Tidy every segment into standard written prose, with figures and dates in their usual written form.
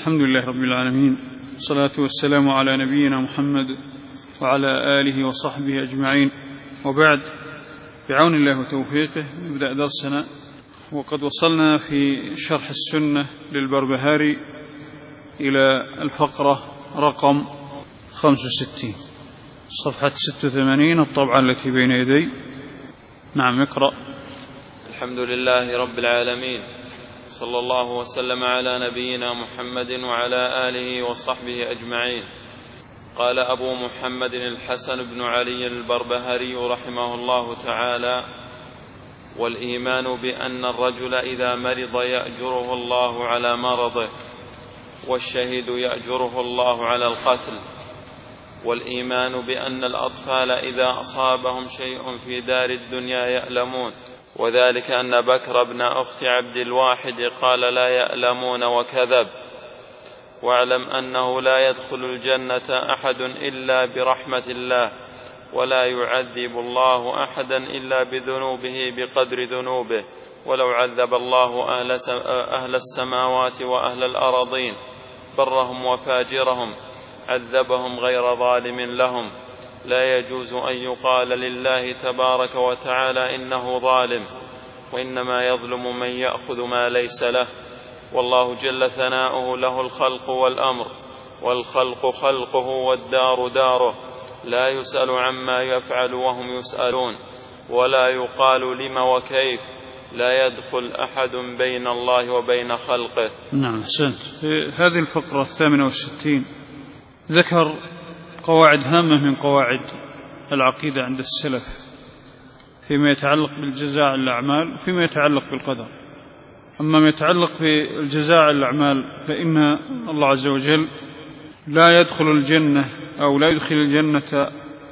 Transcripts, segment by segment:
الحمد لله رب العالمين، والصلاة والسلام على نبينا محمد وعلى آله وصحبه أجمعين، وبعد. بعون الله وتوفيقه نبدأ درسنا، وقد وصلنا في شرح السنة للبربهاري إلى الفقرة رقم 65 صفحة 86 الطبعة التي بين يدي. نعم، اقرأ. الحمد لله رب العالمين، صلى الله وسلم على نبينا محمد وعلى آله وصحبه أجمعين. قال أبو محمد الحسن بن علي البربهاري رحمه الله تعالى: والإيمان بأن الرجل إذا مرض يأجره الله على مرضه، والشهيد يأجره الله على القتل. والإيمان بأن الأطفال إذا أصابهم شيء في دار الدنيا يألمون، وذلك أن بكر بن أخت عبد الواحد قال: لا يألمون وكذب. واعلم أنه لا يدخل الجنة أحد إلا برحمة الله، ولا يعذب الله أحدا إلا بذنوبه بقدر ذنوبه. ولو عذب الله أهل السماوات وأهل الأرضين برهم وفاجرهم عذبهم غير ظالم لهم. لا يجوز أن يقال لله تبارك وتعالى إنه ظالم، وإنما يظلم من يأخذ ما ليس له. والله جل ثناؤه له الخلق والأمر، والخلق خلقه والدار داره، لا يسأل عما يفعل وهم يسألون، ولا يقال لم وكيف. لا يدخل أحد بين الله وبين خلقه. نعم، أحسنت. في هذه الفقرة 68 ذكر قواعد هامة من قواعد العقيدة عند السلف فيما يتعلق بالجزاء على الأعمال وفيما يتعلق بالقدر. أما ما يتعلق بالجزاء على الأعمال فإن الله عز وجل لا يدخل الجنة أو لا يدخل الجنة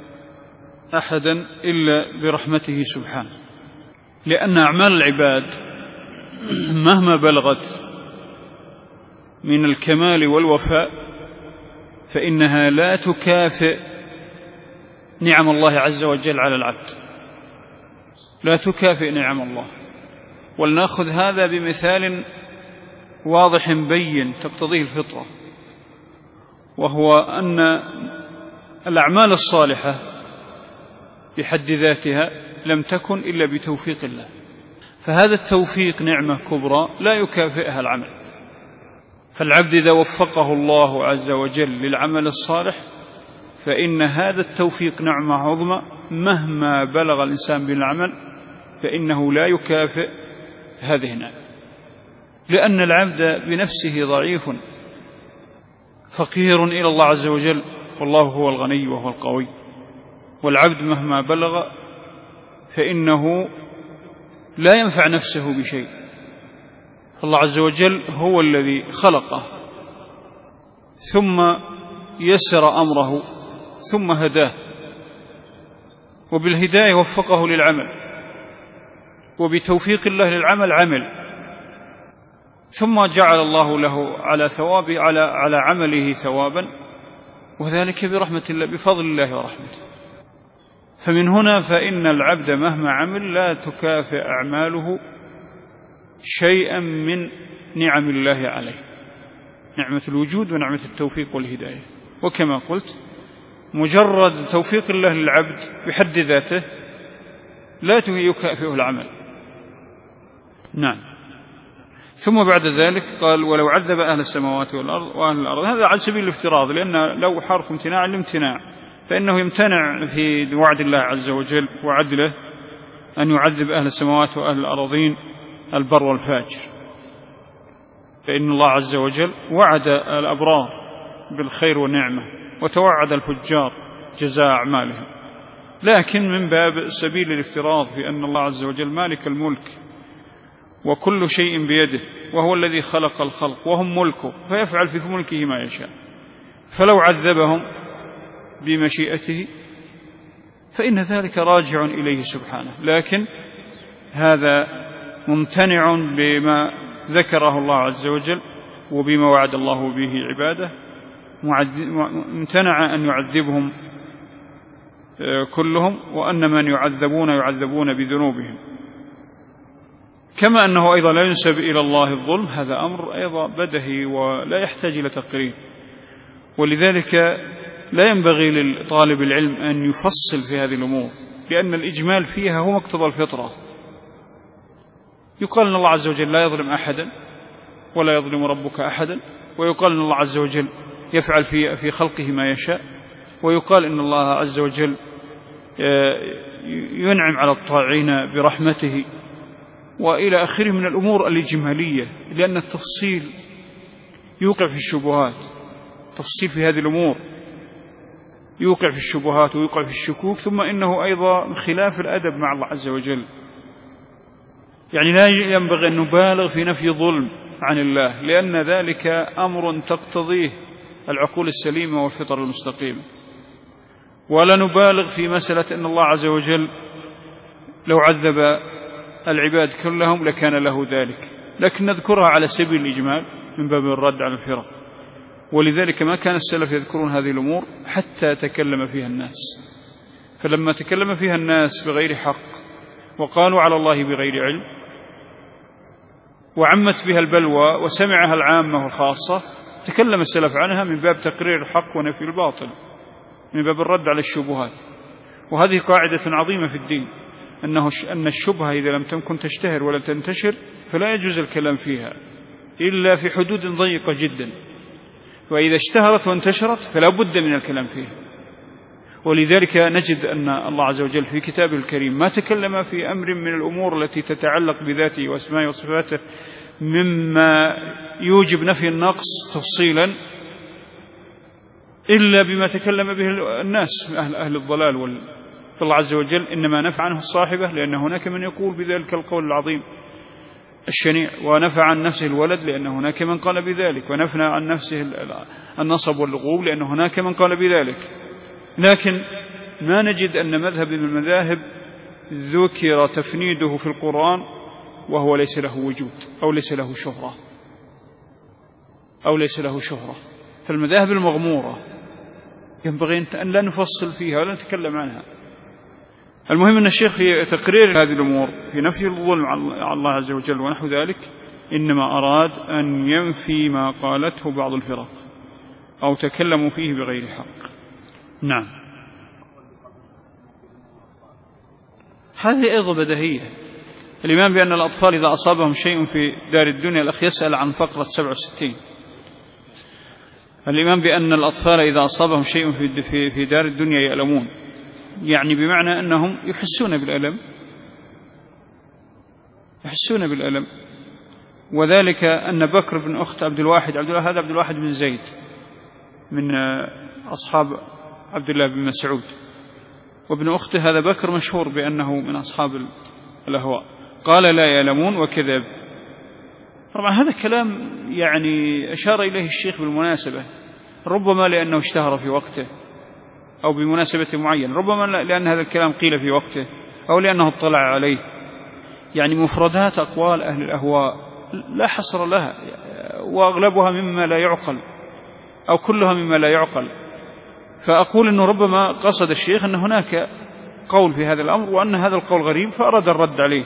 أحدا إلا برحمته سبحانه، لأن أعمال العباد مهما بلغت من الكمال والوفاء فإنها لا تكافئ نعم الله عز وجل على العبد، لا تكافئ نعم الله. ولنأخذ هذا بمثال واضح بين تقتضيه الفطرة، وهو أن الأعمال الصالحة بحد ذاتها لم تكن إلا بتوفيق الله، فهذا التوفيق نعمة كبرى لا يكافئها العمل. فالعبد إذا وفقه الله عز وجل للعمل الصالح فإن هذا التوفيق نعمة عظمى، مهما بلغ الإنسان بالعمل فإنه لا يكافئ هذه النعمة، لأن العبد بنفسه ضعيف فقير إلى الله عز وجل، والله هو الغني وهو القوي. والعبد مهما بلغ فإنه لا ينفع نفسه بشيء. الله عز وجل هو الذي خلقه ثم يسر أمره ثم هداه، وبالهداية وفقه للعمل، وبتوفيق الله للعمل عمل، ثم جعل الله له على عمله ثوابا، وذلك برحمة الله بفضل الله ورحمته. فمن هنا فإن العبد مهما عمل لا تكافئ أعماله شيئا من نعم الله عليه، نعمة الوجود ونعمة التوفيق والهداية. وكما قلت مجرد توفيق الله للعبد بحد ذاته لا يكافئه العمل. نعم. ثم بعد ذلك قال: ولو عذب أهل السماوات والأرض وأهل الأرض. هذا على سبيل الافتراض، لأن لو حرف امتناع الامتناع، فإنه يمتنع في وعد الله عز وجل وعدله أن يعذب أهل السماوات وأهل الأرضين البر والفاجر، فإن الله عز وجل وعد الأبرار بالخير والنعمة وتوعد الفجار جزاء أعمالهم. لكن من باب سبيل الافتراض في أن الله عز وجل مالك الملك وكل شيء بيده، وهو الذي خلق الخلق وهم ملكه، فيفعل في ملكه ما يشاء. فلو عذبهم بمشيئته فإن ذلك راجع إليه سبحانه، لكن هذا ممتنع بما ذكره الله عز وجل وبما وعد الله به عباده. امتنع أن يعذبهم كلهم، وأن من يعذبون بذنوبهم. كما أنه أيضا لا ينسب إلى الله الظلم، هذا أمر أيضا بدهي ولا يحتاج إلى تقرير. ولذلك لا ينبغي لطالب العلم أن يفصل في هذه الأمور، لأن الإجمال فيها هو مقتضى الفطرة. يقال أن الله عز وجل لا يظلم أحدا ولا يظلم ربك أحدا، ويقال أن الله عز وجل يفعل في خلقه ما يشاء، ويقال أن الله عز وجل ينعم على الطاعين برحمته، وإلى آخره من الأمور الإجمالية، لأن التفصيل يوقع في الشبهات. تفصيل في هذه الأمور يوقع في الشبهات ويوقع في الشكوك، ثم إنه أيضا خلاف الأدب مع الله عز وجل. يعني لا ينبغي أن نبالغ في نفي ظلم عن الله، لأن ذلك أمر تقتضيه العقول السليمة والفطر المستقيمة. ولا نبالغ في مسألة أن الله عز وجل لو عذب العباد كلهم لكان له ذلك، لكن نذكرها على سبيل الإجمال من باب الرد على الفرق. ولذلك ما كان السلف يذكرون هذه الأمور حتى تكلم فيها الناس، فلما تكلم فيها الناس بغير حق وقالوا على الله بغير علم وعمت بها البلوى وسمعها العامة والخاصة، تكلم السلف عنها من باب تقرير الحق ونفي الباطل، من باب الرد على الشبهات. وهذه قاعدة عظيمة في الدين، أن الشبهة إذا لم تكن تشتهر ولا تنتشر فلا يجوز الكلام فيها إلا في حدود ضيقة جدا، وإذا اشتهرت وانتشرت فلا بد من الكلام فيها. ولذلك نجد أن الله عز وجل في كتابه الكريم ما تكلم في أمر من الأمور التي تتعلق بذاته واسمائه وصفاته مما يوجب نفي النقص تفصيلا إلا بما تكلم به الناس أهل الضلال. فالله عز وجل إنما نفى عنه الصاحبة، لأن هناك من يقول بذلك القول العظيم الشنيع، ونفى عن نفسه الولد لأن هناك من قال بذلك، ونفى عن نفسه النصب واللغوب لأن هناك من قال بذلك. لكن ما نجد أن مذهب من المذاهب ذكر تفنيده في القرآن وهو ليس له وجود أو ليس له شهرة. فالمذاهب المغمورة ينبغي أن لا نفصل فيها ولا نتكلم عنها. المهم أن الشيخ في تقرير هذه الأمور في نفي الظلم على الله عز وجل ونحو ذلك إنما أراد أن ينفي ما قالته بعض الفرق أو تكلموا فيه بغير حق. نعم، هذه أيضا بدهية. الإيمان بأن الأطفال إذا أصابهم شيء في دار الدنيا، الأخ يسأل عن فقرة 67. الإيمان بأن الأطفال إذا أصابهم شيء في دار الدنيا يألمون، يعني بمعنى أنهم يحسون بالألم. وذلك أن بكر بن أخت عبد الواحد هذا عبد الواحد بن زيد من أصحاب عبد الله بن مسعود، وابن أخته هذا بكر مشهور بأنه من أصحاب الأهواء، قال لا يألمون وكذب. طبعا هذا كلام يعني أشار إليه الشيخ بالمناسبة، ربما لأنه اشتهر في وقته أو بمناسبة معينة، ربما لأن هذا الكلام قيل في وقته أو لأنه اطلع عليه. يعني مفردات أقوال أهل الأهواء لا حصر لها، وأغلبها مما لا يعقل أو كلها مما لا يعقل. فأقول أنه ربما قصد الشيخ أن هناك قول في هذا الأمر وأن هذا القول غريب فأراد الرد عليه،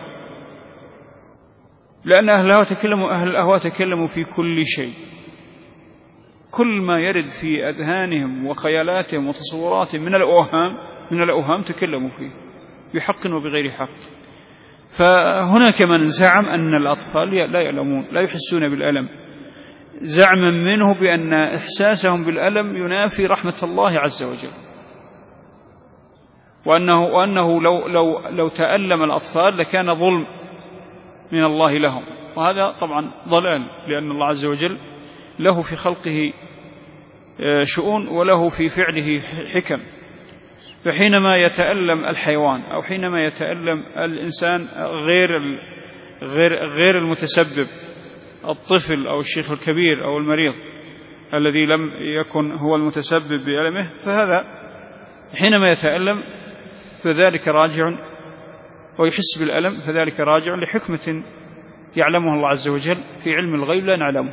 لأن أهل الأهواء تكلموا في كل شيء، كل ما يرد في أذهانهم وخيالاتهم وتصوراتهم من الأوهام تكلموا فيه بحق وبغير حق. فهناك من زعم أن الأطفال لا يألمون، لا يحسون بالألم، زعما منه بأن إحساسهم بالألم ينافي رحمة الله عز وجل، وأنه لو تألم الأطفال لكان ظلم من الله لهم. وهذا طبعا ضلال، لأن الله عز وجل له في خلقه شؤون وله في فعله حكم. فحينما يتألم الحيوان أو حينما يتألم الإنسان غير المتسبب، الطفل أو الشيخ الكبير أو المريض الذي لم يكن هو المتسبب بألمه، فهذا حينما يتألم فذلك راجع ويحس بالألم، فذلك راجع لحكمة يعلمها الله عز وجل في علم الغيب لا نعلمه.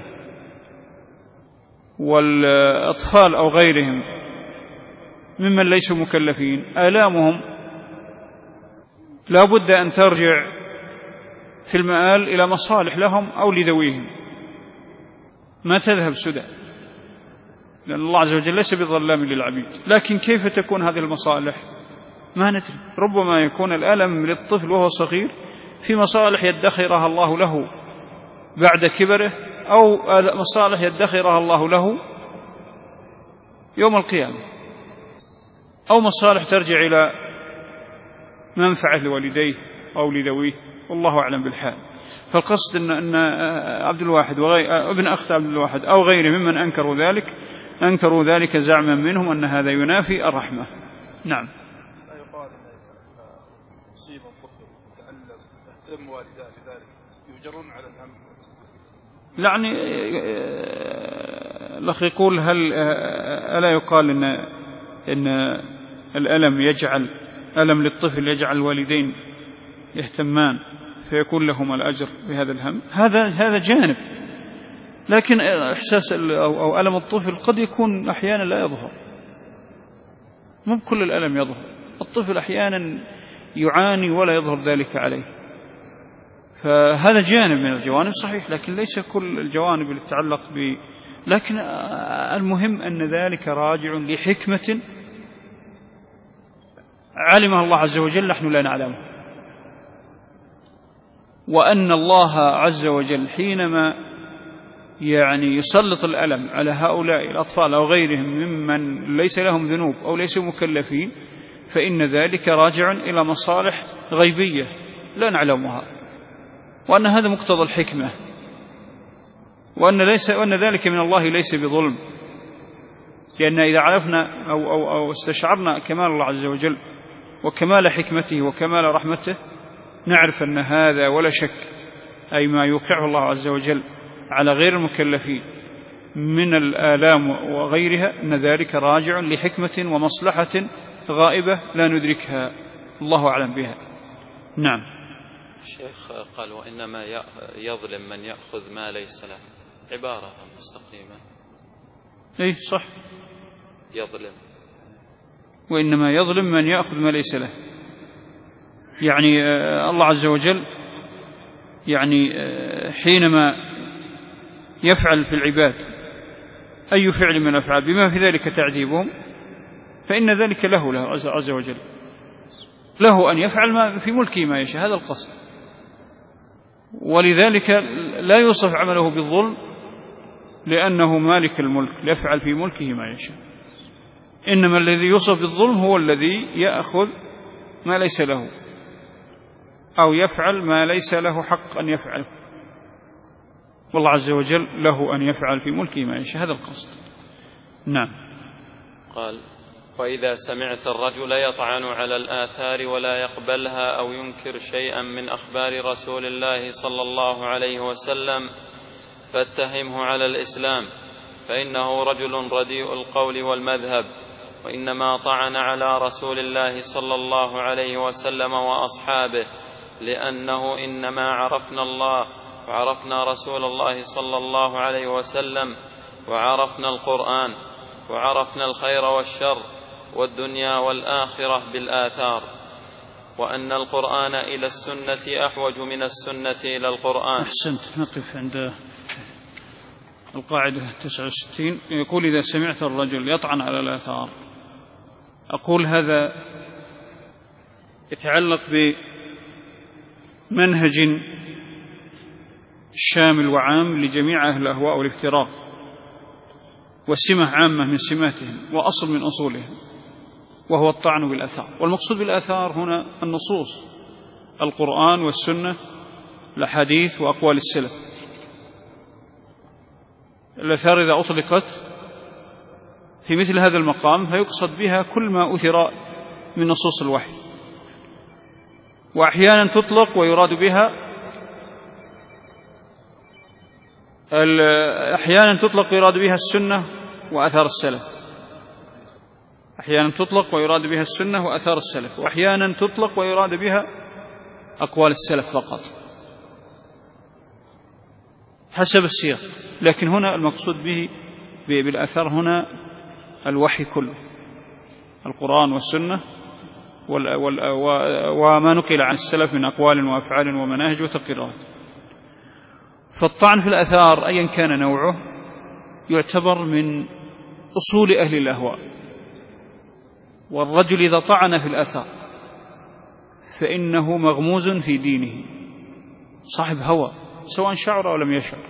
والأطفال أو غيرهم ممن ليسوا مكلفين آلامهم لا بد أن ترجع في المآل إلى مصالح لهم أو لذويهم، ما تذهب سدى، لأن الله عز وجل ليس بظلام للعبيد. لكن كيف تكون هذه المصالح؟ ما ندري. ربما يكون الألم للطفل وهو صغير في مصالح يدخرها الله له بعد كبره، أو مصالح يدخرها الله له يوم القيامة، أو مصالح ترجع إلى منفعة لوالديه أو لذويه، والله أعلم بالحال. فالقصد أن عبد الواحد ابن أخت عبد الواحد أو غيره ممن أنكروا ذلك زعما منهم أن هذا ينافي الرحمة. نعم. لا يقال أن يصيب الطفل يتألم يهتم والداه بذلك يجرون على الهم. يعني الأخ يقول هل ألا يقال إن الألم ألم للطفل يجعل الوالدين يهتمان فيكون لهم الأجر بهذا الهم؟ هذا جانب، لكن إحساس أو ألم الطفل قد يكون أحيانا لا يظهر، مو كل الألم يظهر، الطفل أحيانا يعاني ولا يظهر ذلك عليه، فهذا جانب من الجوانب صحيح، لكن ليس كل الجوانب اللي تتعلق لكن المهم أن ذلك راجع لحكمة علمها الله عز وجل نحن لا نعلمها، وأن الله عز وجل حينما يسلط الألم على هؤلاء الأطفال أو غيرهم ممن ليس لهم ذنوب أو ليسوا مكلفين، فإن ذلك راجع إلى مصالح غيبية لا نعلمها، وأن هذا مقتضى الحكمة، وأن ذلك من الله ليس بظلم، لأن إذا عرفنا أو استشعرنا كمال الله عز وجل وكمال حكمته وكمال رحمته نعرف أن هذا ولا شك أي ما يوقعه الله عز وجل على غير المكلفين من الآلام وغيرها أن ذلك راجع لحكمة ومصلحة غائبة لا ندركها، الله أعلم بها. نعم. الشيخ قال وإنما يظلم من يأخذ ما ليس له، عبارة مستقيمة. أي صح، يظلم، وإنما يظلم من يأخذ ما ليس له، يعني الله عز وجل حينما يفعل في العباد أي فعل من الأفعال بما في ذلك تعذيبهم فإن ذلك له عز وجل، له أن يفعل ما في ملكه ما يشاء، هذا القصد، ولذلك لا يوصف عمله بالظلم لأنه مالك الملك يفعل في ملكه ما يشاء، إنما الذي يوصف بالظلم هو الذي يأخذ ما ليس له أو يفعل ما ليس له حق أن يفعله، والله عز وجل له أن يفعل في ملكه ما يشاء، هذا القصد. نعم. قال وإذا سمعت الرجل يطعن على الآثار ولا يقبلها أو ينكر شيئا من أخبار رسول الله صلى الله عليه وسلم فاتهمه على الإسلام، فإنه رجل رديء القول والمذهب، وإنما طعن على رسول الله صلى الله عليه وسلم وأصحابه لأنه إنما عرفنا الله وعرفنا رسول الله صلى الله عليه وسلم وعرفنا القرآن وعرفنا الخير والشر والدنيا والآخرة بالآثار، وأن القرآن إلى السنة أحوج من السنة إلى القرآن. أحسنت. نقف عند القاعدة 69. يقول إذا سمعت الرجل يطعن على الآثار، أقول هذا يتعلق بمنهج شامل وعام لجميع أهل الأهواء والافتراق، والسمة عامة من سماتهم وأصل من أصولهم، وهو الطعن بالآثار. والمقصود بالآثار هنا النصوص، القرآن والسنة، الأحاديث وأقوال السلف. الآثار إذا أطلقت في مثل هذا المقام فيقصد بها كل ما أثر من نصوص الوحي، وأحيانا تطلق ويراد بها أحيانا تطلق ويراد بها السنة وأثار السلف، أحيانا تطلق ويراد بها السنة وأثار السلف، وأحيانا تطلق ويراد بها أقوال السلف فقط حسب السياق. لكن هنا المقصود به بالأثار هنا الوحي كله، القرآن والسنة وما نقل عن السلف من أقوال وأفعال ومناهج وتقريرات. فالطعن في الآثار أيا كان نوعه يعتبر من أصول أهل الأهواء، والرجل إذا طعن في الآثار فإنه مغموز في دينه، صاحب هوى سواء شعر أو لم يشعر.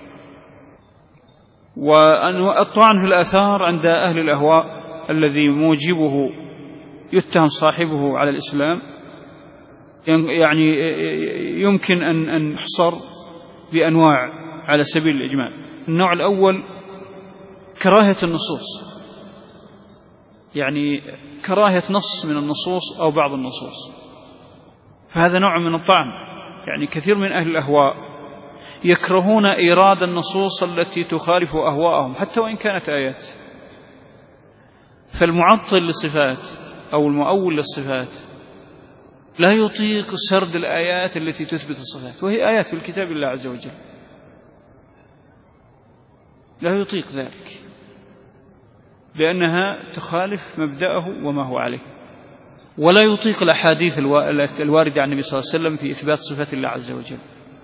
والطعن في الآثار عند أهل الأهواء الذي موجبه يتهم صاحبه على الإسلام يعني يمكن أن يحصر بأنواع على سبيل الإجمال. النوع الأول كراهية النصوص، يعني كراهية نص من النصوص أو بعض النصوص، فهذا نوع من الطعن. يعني كثير من أهل الأهواء يكرهون إيراد النصوص التي تخالف أهواءهم حتى وإن كانت آيات. فالمعطل للصفات أو المؤول للصفات لا يطيق سرد الآيات التي تثبت الصفات، وهي آيات في الكتاب الله عز وجل، لا يطيق ذلك لأنها تخالف مبدأه وما هو عليه. ولا يطيق الأحاديث الواردة عن النبي صلى الله عليه وسلم في إثبات صفات الله عز وجل.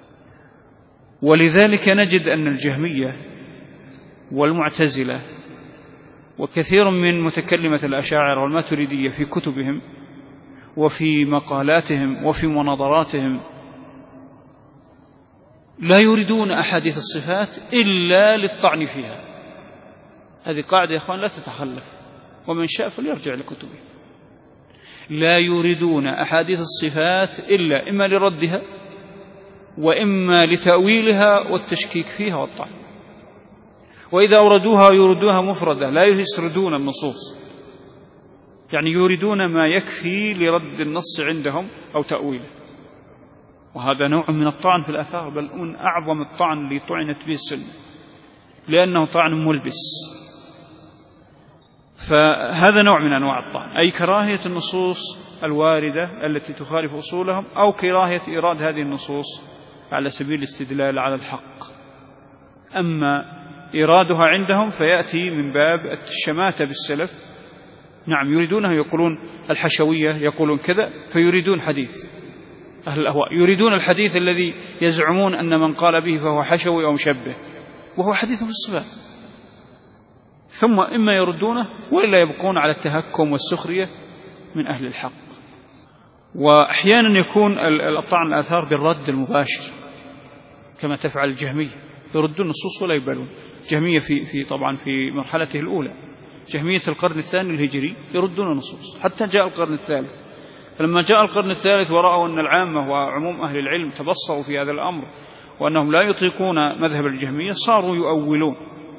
ولذلك نجد أن الجهمية والمعتزلة وكثير من متكلمة الأشاعرة والماتريدية في كتبهم وفي مقالاتهم وفي مناظراتهم لا يريدون أحاديث الصفات إلا للطعن فيها. هذه قاعدة يا إخوان لا تتخلف، ومن شاء فليرجع لكتبه. لا يريدون أحاديث الصفات إلا إما لردها وإما لتأويلها والتشكيك فيها والطعن. وإذا أوردوها يردوها مفردة، لا يسردون النصوص، يعني يريدون ما يكفي لرد النص عندهم أو تأويله. وهذا نوع من الطعن في الآثار، بل من أعظم الطعن اللي طعنت به السنة، لأنه طعن ملبس. فهذا نوع من أنواع الطعن، أي كراهية النصوص الواردة التي تخالف أصولهم، أو كراهية إيراد هذه النصوص على سبيل الاستدلال على الحق. أما إيرادها عندهم فيأتي من باب الشماتة بالسلف. نعم، يريدونه، يقولون الحشوية يقولون كذا، فيريدون حديث أهل الأهواء، يريدون الحديث الذي يزعمون أن من قال به فهو حشوي أو مشبه، وهو حديث في الصفات. ثم إما يردونه وإلا يبقون على التهكم والسخرية من أهل الحق. وأحيانا يكون الطعن الآثار بالرد المباشر كما تفعل الجهمية، يردون النصوص ولا يبالون. جهمية طبعا في مرحلته الأولى، جهمية القرن الثاني الهجري يردون النصوص حتى جاء القرن الثالث. فلما جاء القرن الثالث ورأوا أن العامة وعموم أهل العلم تبصروا في هذا الأمر وأنهم لا يطيقون مذهب الجهمية، صاروا يؤولون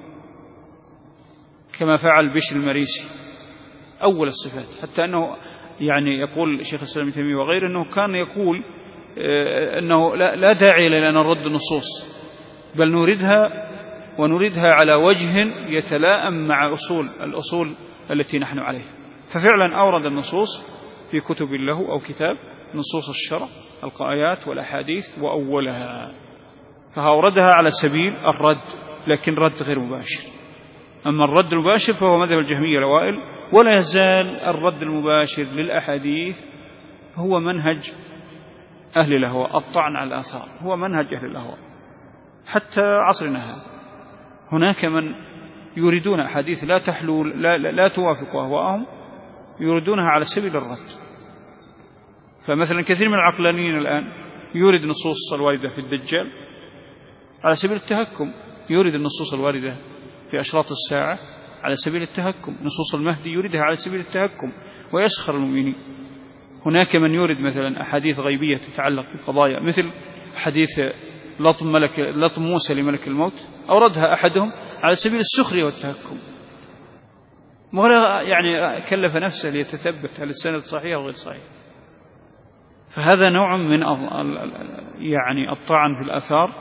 كما فعل بشر المريسي أول الصفات، حتى أنه يعني يقول شيخ الإسلام ابن تيمية وغيره أنه كان يقول أنه لا داعي لنا نرد النصوص، بل نريدها على وجه يتلائم مع الأصول التي نحن عليها. ففعلا أورد النصوص في كتب له أو كتاب نصوص الشرع، الآيات والأحاديث، وأولها، فأوردها على سبيل الرد، لكن رد غير مباشر. أما الرد المباشر فهو مذهب الجهمية الأوائل، ولا يزال الرد المباشر للأحاديث هو منهج أهل الأهواء. الطعن على الآثار هو منهج أهل الأهواء حتى عصرنا هذا. هناك من يريدون أحاديث لا تحلو لا توافق أهواءهم، يريدونها على سبيل الرد. فمثلا كثير من العقلانيين الآن يورد نصوص الواردة في الدجال على سبيل التهكم، يورد النصوص الواردة في أشراط الساعة على سبيل التهكم، نصوص المهدي يوردها على سبيل التهكم ويسخر المؤمنين. هناك من يورد مثلا أحاديث غيبية تتعلق بقضايا، مثل حديث لطم موسى لملك الموت، أوردها أحدهم على سبيل السخرية والتهكم، ولا يعني كلف نفسه ليتثبت هل السند صحيح أو غير صحيح. فهذا نوع من يعني الطعن في الآثار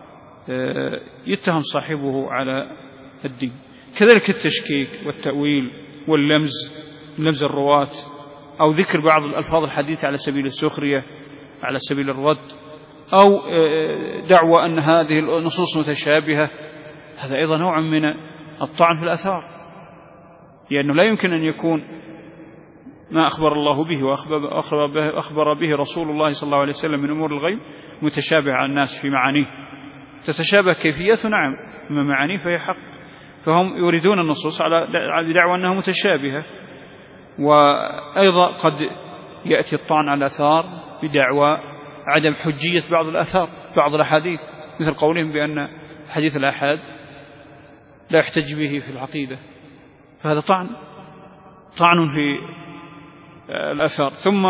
يتهم صاحبه على الدين. كذلك التشكيك والتأويل واللمز الرواة، أو ذكر بعض الألفاظ الحديثة على سبيل السخرية على سبيل الرد، أو دعوة أن هذه النصوص متشابهة، هذا أيضا نوع من الطعن في الآثار، لأنه لا يمكن أن يكون ما أخبر الله به وأخبر به رسول الله صلى الله عليه وسلم من أمور الغيب متشابه على الناس في معانيه، تتشابه كيفيته نعم، أما معانيه فهي حق. فهم يريدون النصوص على دعوى أنها متشابهة. وأيضا قد يأتي الطعن على الآثار بدعوى عدم حجية بعض الآثار، بعض الأحاديث، مثل قولهم بأن حديث الآحاد لا يحتج به في العقيدة، فهذا طعن في الآثار. ثم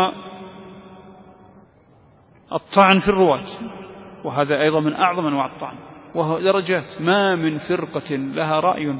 الطعن في الرواة، وهذا أيضا من أعظم أنواع الطعن، وهو درجات. ما من فرقة لها رأي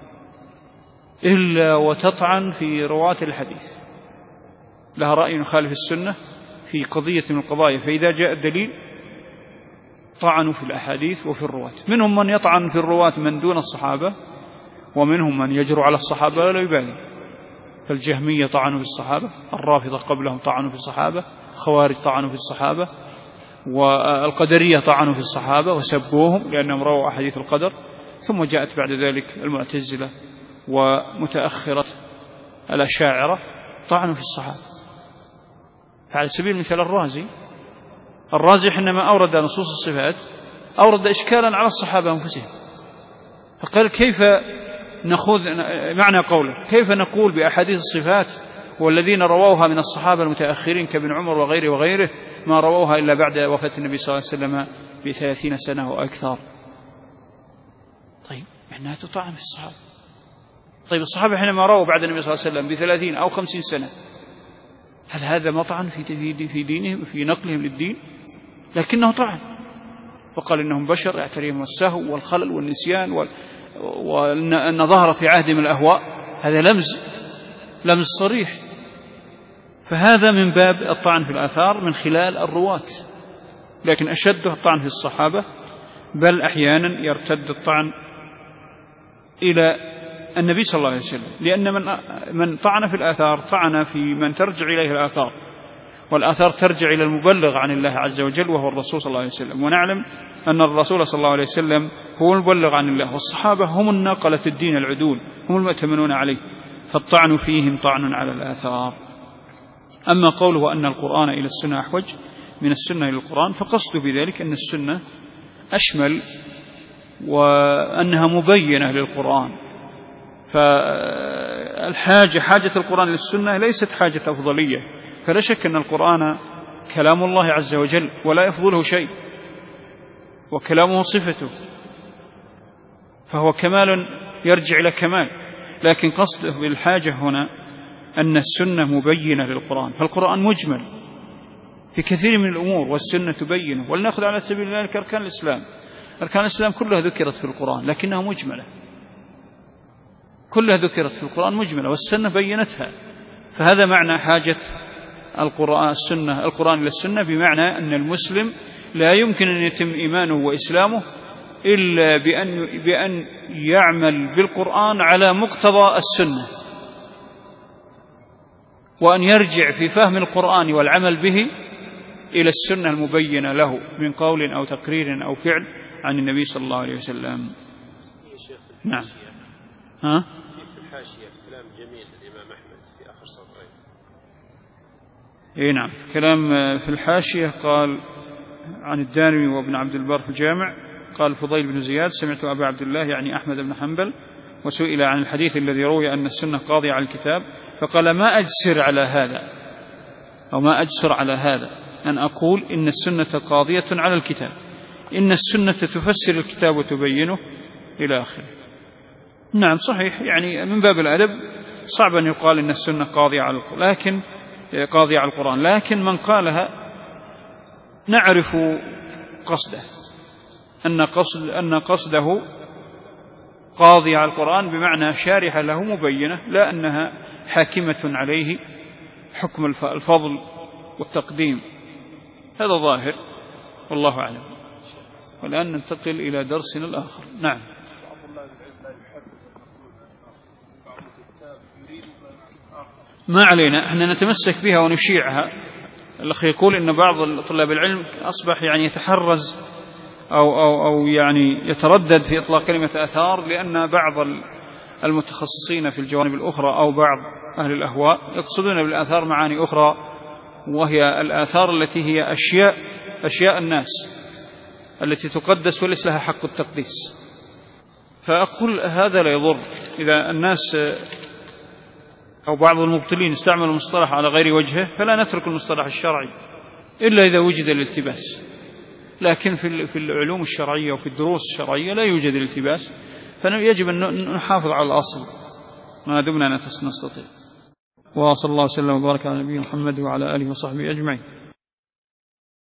إلا وتطعن في رواة الحديث، لها رأي يخالف السنة في قضية من القضايا، فإذا جاء الدليل طعنوا في الأحاديث وفي الرواة. منهم من يطعن في الرواة من دون الصحابة، ومنهم من يجرؤ على الصحابة ولا يبالي. فالجهمية طعنوا في الصحابة، الرافضة قبلهم طعنوا في الصحابة، خوارج طعنوا في الصحابة، والقدرية طعنوا في الصحابة وسبوهم لأنهم رووا أحاديث القدر. ثم جاءت بعد ذلك المعتزلة ومتأخرة الأشاعرة طعنوا في الصحابة. فعلى سبيل المثال الرازي حينما أورد نصوص الصفات أورد إشكالا على الصحابة أنفسهم، فقال كيف نأخذ معنى قوله، كيف نقول بأحاديث الصفات والذين رووها من الصحابة المتأخرين كابن عمر وغيره ما رووها إلا بعد وفاة النبي صلى الله عليه وسلم ب30 سنة وأكثر. طيب إحنا تطعن في الصحابة. طيب الصحابة حينما رووا بعد النبي صلى الله عليه وسلم ب30 أو 50 سنة، هل هذا مطعن في دينهم في نقلهم للدين؟ لكنه طعن، وقال إنهم بشر يعتريهم السهو والخلل والنسيان وأن ظهر في عهدهم الأهواء. هذا لمز صريح. فهذا من باب الطعن في الآثار من خلال الرواة، لكن أشده الطعن في الصحابة، بل أحيانا يرتد الطعن إلى النبي صلى الله عليه وسلم، لأن من طعن في الآثار طعن في من ترجع إليه الآثار، والآثار ترجع إلى المبلغ عن الله عز وجل وهو الرسول صلى الله عليه وسلم. ونعلم أن الرسول صلى الله عليه وسلم هو المبلغ عن الله، والصحابة هم الناقلة الدين العدول، هم المؤتمنون عليه، فالطعن فيهم طعن على الآثار. أما قوله أن القرآن إلى السنة أحوج من السنة إلى القرآن، فقصد بذلك أن السنة أشمل وأنها مبينة للقرآن. حاجة القرآن للسنة ليست حاجة أفضلية، فلا شك أن القرآن كلام الله عز وجل ولا يفضله شيء، وكلامه صفته، فهو كمال يرجع إلى كمال. لكن قصده بالحاجة هنا أن السنة مبينة للقرآن، فالقرآن مجمل في كثير من الأمور والسنة تبينه. ولنأخذ على سبيل ذلك أركان الإسلام. أركان الإسلام كلها ذكرت في القرآن لكنها مجملة، كلها ذكرت في القرآن مجملة، والسنة بينتها. فهذا معنى حاجة القرآن إلى السنة، بمعنى أن المسلم لا يمكن أن يتم إيمانه وإسلامه إلا بأن يعمل بالقرآن على مقتضى السنة، وأن يرجع في فهم القرآن والعمل به إلى السنة المبينة له من قول أو تقرير أو فعل عن النبي صلى الله عليه وسلم. نعم. في الحاشية كلام جميل الإمام أحمد في آخر سطرين. نعم، كلام في الحاشية قال عن الدارمي وابن عبد البر في الجامع، قال فضيل بن زياد سمعت أبا عبد الله يعني أحمد بن حنبل وسئل عن الحديث الذي روي أن السنة قاضية على الكتاب، فقال ما أجسر على هذا، أو ما أجسر على هذا أن أقول إن السنة قاضية على الكتاب، إن السنة تفسر الكتاب وتبينه إلى آخره. نعم صحيح، يعني من باب الأدب صعب أن يقال إن السنة قاضية على القرآن، لكن من قالها نعرف قصده، أن قصده قاضي على القرآن بمعنى شارحة له مبينة، لا أنها حاكمة عليه حكم الفضل والتقديم. هذا ظاهر والله أعلم. والآن ننتقل إلى درسنا الآخر. نعم. ما علينا، احنا نتمسك بها ونشيعها. الأخ يقول إن بعض طلاب العلم أصبح يعني يتحرز أو يعني يتردد في إطلاق كلمة آثار، لأن بعض المتخصصين في الجوانب الأخرى أو بعض أهل الأهواء يقصدون بالآثار معاني أخرى، وهي الآثار التي هي أشياء الناس التي تقدس وليس لها حق التقديس. فأقول هذا لا يضر إذا الناس أو بعض المبطلين استعملوا المصطلح على غير وجهه، فلا نترك المصطلح الشرعي إلا إذا وجد الالتباس. لكن في العلوم الشرعية وفي الدروس الشرعية لا يوجد الالتباس، فيجب أن نحافظ على الأصل ما دمنا نستطيع. وصلى الله وسلم وبارك على نبينا محمد وعلى آله وصحبه أجمعين.